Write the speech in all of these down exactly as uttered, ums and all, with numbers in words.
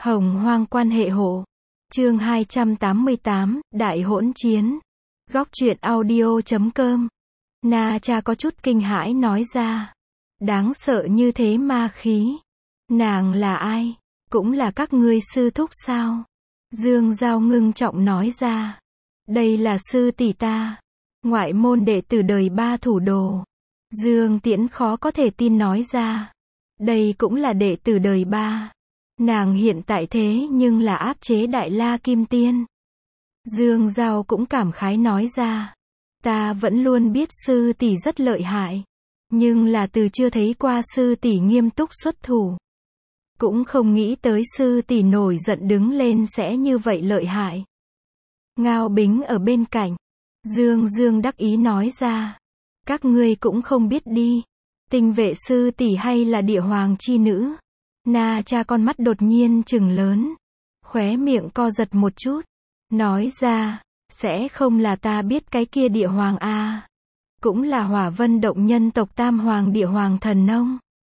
Hồng hoang quan hệ hộ. Chương hai trăm tám mươi tám, Đại hỗn chiến. Góc truyện audio chấm com. Na Cha có chút kinh hãi nói ra. Đáng sợ như thế ma khí. Nàng là ai? Cũng là các ngươi sư thúc sao? Dương Giao ngưng trọng nói ra. Đây là sư tỷ ta. Ngoại môn đệ tử đời ba thủ đồ. Dương Tiễn khó có thể tin nói ra. Đây cũng là đệ tử đời ba. Nàng hiện tại thế nhưng là áp chế Đại La Kim Tiên. Dương Giao cũng cảm khái nói ra. Ta vẫn luôn biết sư tỷ rất lợi hại. Nhưng là từ chưa thấy qua sư tỷ nghiêm túc xuất thủ. Cũng không nghĩ tới sư tỷ nổi giận đứng lên sẽ như vậy lợi hại. Ngao Bính ở bên cạnh. Dương Dương đắc ý nói ra. Các ngươi cũng không biết đi. Tinh vệ sư tỷ hay là địa hoàng chi nữ. Na Cha con mắt đột nhiên trừng lớn. Khóe miệng co giật một chút. Nói ra, sẽ không là ta biết cái kia địa hoàng a à. Cũng là Hỏa Vân động nhân tộc Tam Hoàng địa hoàng thần nông.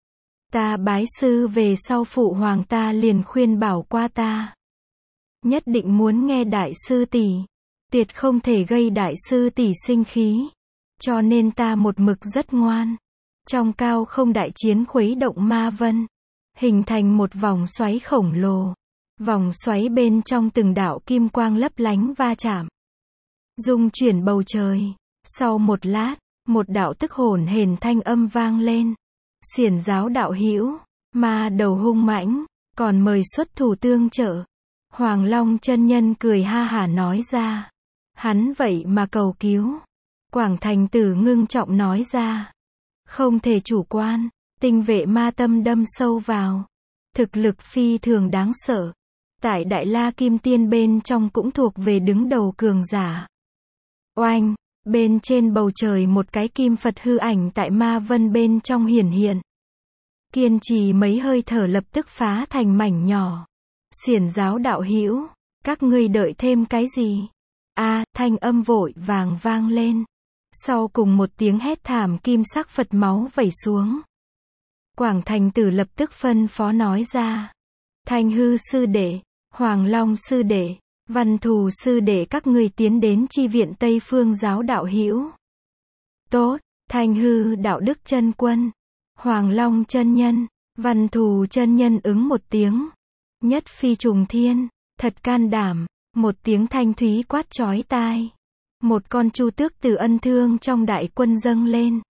Ta bái sư về sau phụ hoàng ta liền khuyên bảo qua ta. Nhất định muốn nghe đại sư tỷ. Tuyệt không thể gây đại sư tỷ sinh khí. Cho nên ta một mực rất ngoan. Trong cao không đại chiến khuấy động ma vân. Hình thành một vòng xoáy khổng lồ. Vòng xoáy bên trong từng đạo kim quang lấp lánh va chạm. Dung chuyển bầu trời. Sau một lát, một đạo tức hồn hển thanh âm vang lên. Xiển giáo đạo hữu, ma đầu hung mãnh, còn mời xuất thủ tương trợ. Hoàng Long chân nhân cười ha hả nói ra. Hắn vậy mà cầu cứu. Quảng Thành Tử ngưng trọng nói ra. Không thể chủ quan, tinh vệ ma tâm đâm sâu vào. Thực lực phi thường đáng sợ. Tại Đại La Kim Tiên bên trong cũng thuộc về đứng đầu cường giả. Oanh, bên trên bầu trời một cái kim Phật hư ảnh tại ma vân bên trong hiển hiện. Kiên trì mấy hơi thở lập tức phá thành mảnh nhỏ. Xiển giáo đạo hữu, các ngươi đợi thêm cái gì? A, thanh âm vội vàng vang lên. Sau cùng một tiếng hét thảm kim sắc Phật máu vẩy xuống. Quảng Thành Tử lập tức phân phó nói ra. Thanh hư sư đệ, Hoàng Long sư đệ, Văn Thù sư đệ các ngươi tiến đến chi viện Tây Phương giáo đạo hữu. Tốt, Thanh hư đạo đức chân quân, Hoàng Long chân nhân, Văn Thù chân nhân ứng một tiếng. Nhất phi trùng thiên, thật can đảm, một tiếng thanh thúy quát chói tai. Một con chu tước từ ân thương trong đại quân dâng lên.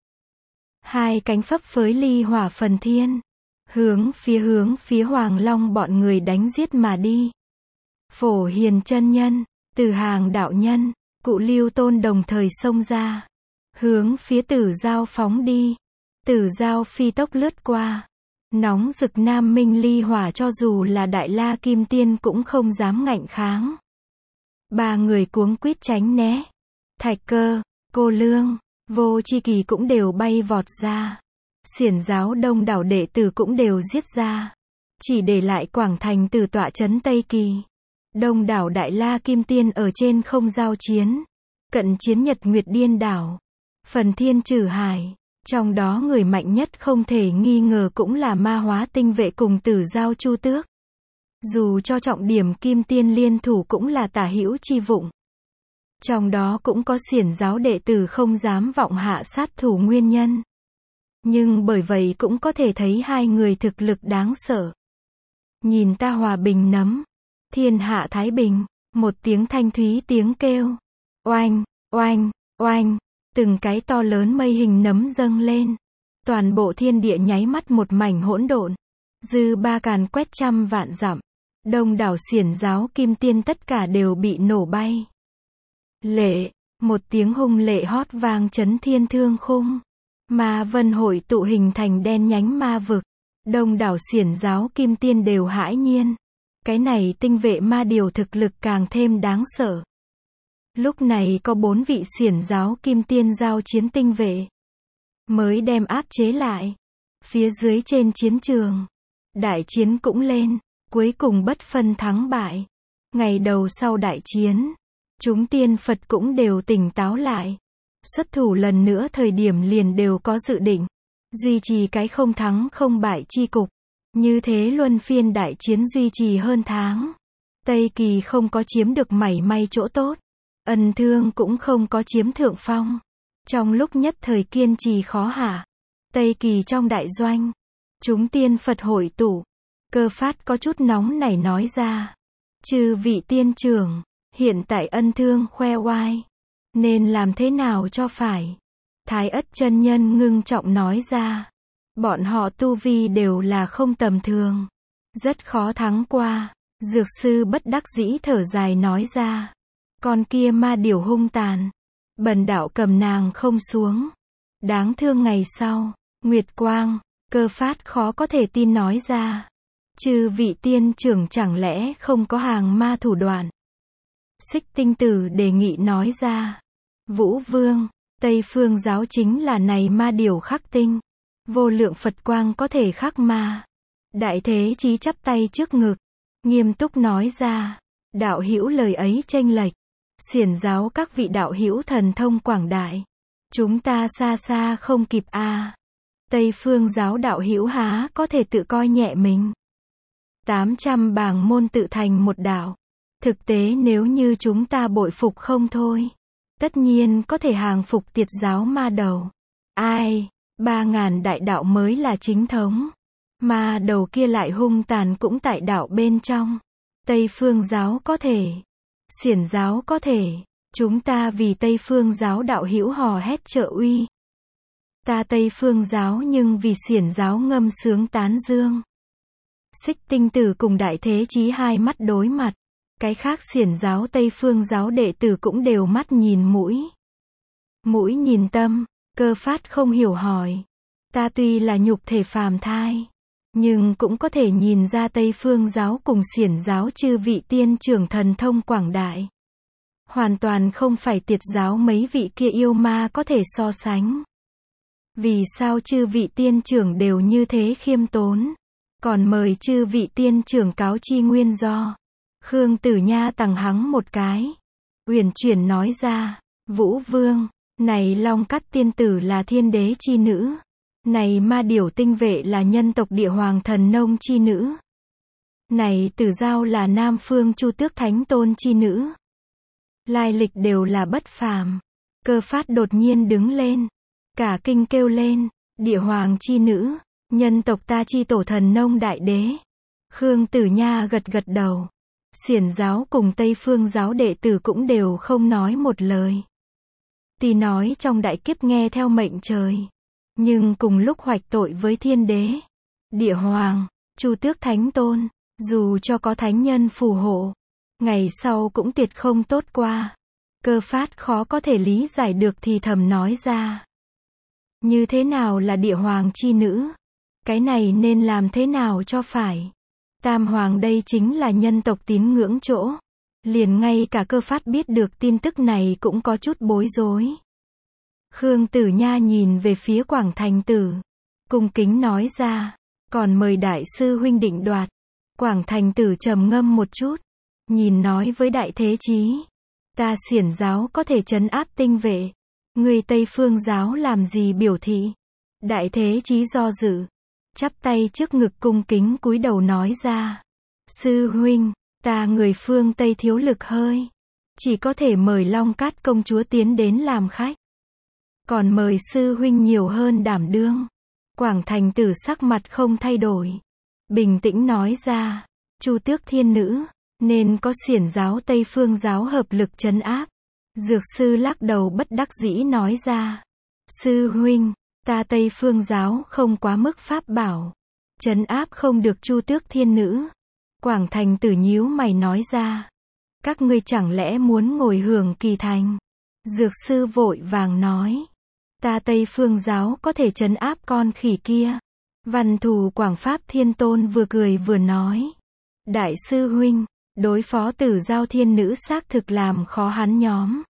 Hai cánh phấp phới ly hỏa phần thiên. Hướng phía hướng phía Hoàng Long bọn người đánh giết mà đi. Phổ Hiền chân nhân, Từ Hàng đạo nhân, Cụ Lưu Tôn đồng thời xông ra. Hướng phía Tử Giao phóng đi. Tử Giao phi tốc lướt qua. Nóng rực nam minh ly hỏa cho dù là Đại La Kim Tiên cũng không dám ngạnh kháng. Ba người cuống quýt tránh né. Thạch Cơ, Cô Lương, Vô Chi Kỳ cũng đều bay vọt ra. Xiển giáo đông đảo đệ tử cũng đều giết ra. Chỉ để lại Quảng Thành Tử tọa trấn Tây Kỳ. Đông đảo Đại La Kim Tiên ở trên không giao chiến. Cận chiến Nhật Nguyệt Điên đảo. Phần thiên trừ hải. Trong đó người mạnh nhất không thể nghi ngờ cũng là ma hóa tinh vệ cùng Tử Giao Chu Tước. Dù cho trọng điểm Kim Tiên liên thủ cũng là tả hữu chi vụng. Trong đó cũng có xiển giáo đệ tử không dám vọng hạ sát thủ nguyên nhân. Nhưng bởi vậy cũng có thể thấy hai người thực lực đáng sợ. Nhìn ta hòa bình nấm. Thiên hạ thái bình. Một tiếng thanh thúy tiếng kêu. Oanh, oanh, oanh. Từng cái to lớn mây hình nấm dâng lên. Toàn bộ thiên địa nháy mắt một mảnh hỗn độn. Dư ba càn quét trăm vạn dặm. Đông đảo xiển giáo kim tiên tất cả đều bị nổ bay. Lệ, một tiếng hung lệ hót vang chấn thiên thương khung. Ma vân hội tụ hình thành đen nhánh ma vực. Đông đảo xiển giáo kim tiên đều hãi nhiên. Cái này tinh vệ ma điều thực lực càng thêm đáng sợ. Lúc này có bốn vị xiển giáo kim tiên giao chiến tinh vệ. Mới đem áp chế lại. Phía dưới trên chiến trường. Đại chiến cũng lên. Cuối cùng bất phân thắng bại. Ngày đầu sau đại chiến. Chúng tiên Phật cũng đều tỉnh táo lại. Xuất thủ lần nữa thời điểm liền đều có dự định. Duy trì cái không thắng không bại chi cục. Như thế luân phiên đại chiến duy trì hơn tháng. Tây Kỳ không có chiếm được mảy may chỗ tốt. Ân Thương cũng không có chiếm thượng phong. Trong lúc nhất thời kiên trì khó hạ. Tây Kỳ trong đại doanh. Chúng tiên Phật hội tụ. Cơ Phát có chút nóng nảy nói ra. Chư vị tiên trưởng, hiện tại Ân Thương khoe oai. Nên làm thế nào cho phải? Thái Ất chân nhân ngưng trọng nói ra. Bọn họ tu vi đều là không tầm thường. Rất khó thắng qua. Dược sư bất đắc dĩ thở dài nói ra. Con kia ma điểu hung tàn. Bần đạo cầm nàng không xuống. Đáng thương ngày sau. Nguyệt Quang, Cơ Phát khó có thể tin nói ra. Chư vị tiên trưởng chẳng lẽ không có hàng ma thủ đoạn? Xích Tinh Tử đề nghị nói ra. Vũ Vương, Tây Phương giáo chính là này ma điểu khắc tinh. Vô lượng Phật quang có thể khắc ma. Đại Thế Chí chắp tay trước ngực. Nghiêm túc nói ra. Đạo hữu lời ấy chênh lệch. Xiển giáo các vị đạo hữu thần thông quảng đại. Chúng ta xa xa không kịp a. À. Tây Phương giáo đạo hữu há có thể tự coi nhẹ mình. tám trăm bảng môn tự thành một đạo. Thực tế nếu như chúng ta bội phục không thôi. Tất nhiên có thể hàng phục tiệt giáo ma đầu. Ai, ba ngàn đại đạo mới là chính thống. Ma đầu kia lại hung tàn cũng tại đạo bên trong. Tây Phương giáo có thể. Xiển giáo có thể. Chúng ta vì Tây Phương giáo đạo hữu hò hét trợ uy. Ta Tây Phương giáo nhưng vì Xiển giáo ngâm sướng tán dương. Xích Tinh Tử cùng Đại Thế Chí hai mắt đối mặt. Cái khác Xiển giáo Tây Phương giáo đệ tử cũng đều mắt nhìn mũi. Mũi nhìn tâm, Cơ Phát không hiểu hỏi. Ta tuy là nhục thể phàm thai, nhưng cũng có thể nhìn ra Tây Phương giáo cùng Xiển giáo chư vị tiên trưởng thần thông quảng đại. Hoàn toàn không phải tiệt giáo mấy vị kia yêu ma có thể so sánh. Vì sao chư vị tiên trưởng đều như thế khiêm tốn? Còn mời chư vị tiên trưởng cáo chi nguyên do. Khương Tử Nha tằng hắng một cái. Uyển chuyển nói ra. Vũ Vương, này Long Cắt tiên tử là thiên đế chi nữ. Này ma điểu tinh vệ là nhân tộc địa hoàng thần nông chi nữ. Này Tử Giao là Nam Phương Chu Tước Thánh Tôn chi nữ. Lai lịch đều là bất phàm. Cơ Phát đột nhiên đứng lên. Cả kinh kêu lên. Địa hoàng chi nữ. Nhân tộc ta chi tổ thần nông đại đế. Khương Tử Nha gật gật đầu. Xiển giáo cùng Tây Phương giáo đệ tử cũng đều không nói một lời. Tuy nói trong đại kiếp nghe theo mệnh trời. Nhưng cùng lúc hoạch tội với thiên đế. Địa hoàng, Chu Tước Thánh Tôn. Dù cho có thánh nhân phù hộ. Ngày sau cũng tuyệt không tốt qua. Cơ Phát khó có thể lý giải được thì thầm nói ra. Như thế nào là địa hoàng chi nữ? Cái này nên làm thế nào cho phải? Tam hoàng đây chính là nhân tộc tín ngưỡng chỗ. Liền ngay cả Cơ Phát biết được tin tức này cũng có chút bối rối. Khương Tử Nha nhìn về phía Quảng Thành Tử. Cung kính nói ra. Còn mời đại sư huynh định đoạt. Quảng Thành Tử trầm ngâm một chút. Nhìn nói với Đại Thế Chí. Ta Xiển giáo có thể trấn áp tinh vệ. Người Tây Phương giáo làm gì biểu thị? Đại Thế Chí do dự. Chắp tay trước ngực cung kính cúi đầu nói ra. Sư huynh, ta người phương Tây thiếu lực hơi. Chỉ có thể mời Long Cát công chúa tiến đến làm khách. Còn mời sư huynh nhiều hơn đảm đương. Quảng Thành Tử sắc mặt không thay đổi. Bình tĩnh nói ra. Chu Tước thiên nữ. Nên có Xiển giáo Tây Phương giáo hợp lực trấn áp. Dược sư lắc đầu bất đắc dĩ nói ra. Sư huynh, ta Tây Phương giáo không quá mức pháp bảo. Trấn áp không được Chu Tước thiên nữ. Quảng Thành Tử nhíu mày nói ra. Các ngươi chẳng lẽ muốn ngồi hưởng kỳ thành? Dược sư vội vàng nói. Ta Tây Phương giáo có thể trấn áp con khỉ kia. Văn thù Quảng Pháp Thiên Tôn vừa cười vừa nói. Đại sư huynh, đối phó Tử Giao thiên nữ xác thực làm khó hắn nhóm.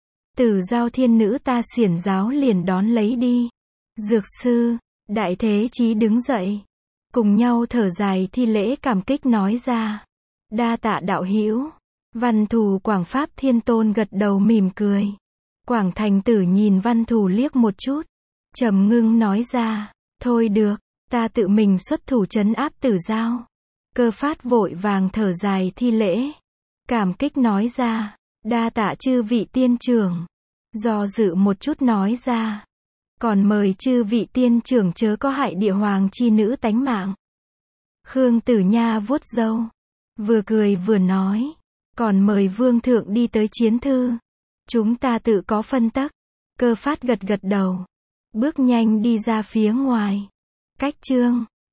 Tử Giao thiên nữ ta Xiển giáo liền đón lấy đi. Dược sư, Đại Thế Chí đứng dậy. Cùng nhau thở dài thi lễ cảm kích nói ra. Đa tạ đạo hữu. Văn thù Quảng Pháp Thiên Tôn gật đầu mỉm cười. Quảng Thành Tử nhìn Văn thù liếc một chút. Trầm ngưng nói ra. Thôi được, Ta tự mình xuất thủ trấn áp Tử Giao. Cơ Phát vội vàng thở dài thi lễ. Cảm kích nói ra. Đa tạ chư vị tiên trưởng. Do dự một chút nói ra. Còn mời chư vị tiên trưởng chớ có hại địa hoàng chi nữ tánh mạng. Khương Tử Nha vuốt râu. Vừa cười vừa nói. Còn mời vương thượng đi tới chiến thư. Chúng ta tự có phân tắc. Cơ Phát gật gật đầu. Bước nhanh đi ra phía ngoài. Cách chương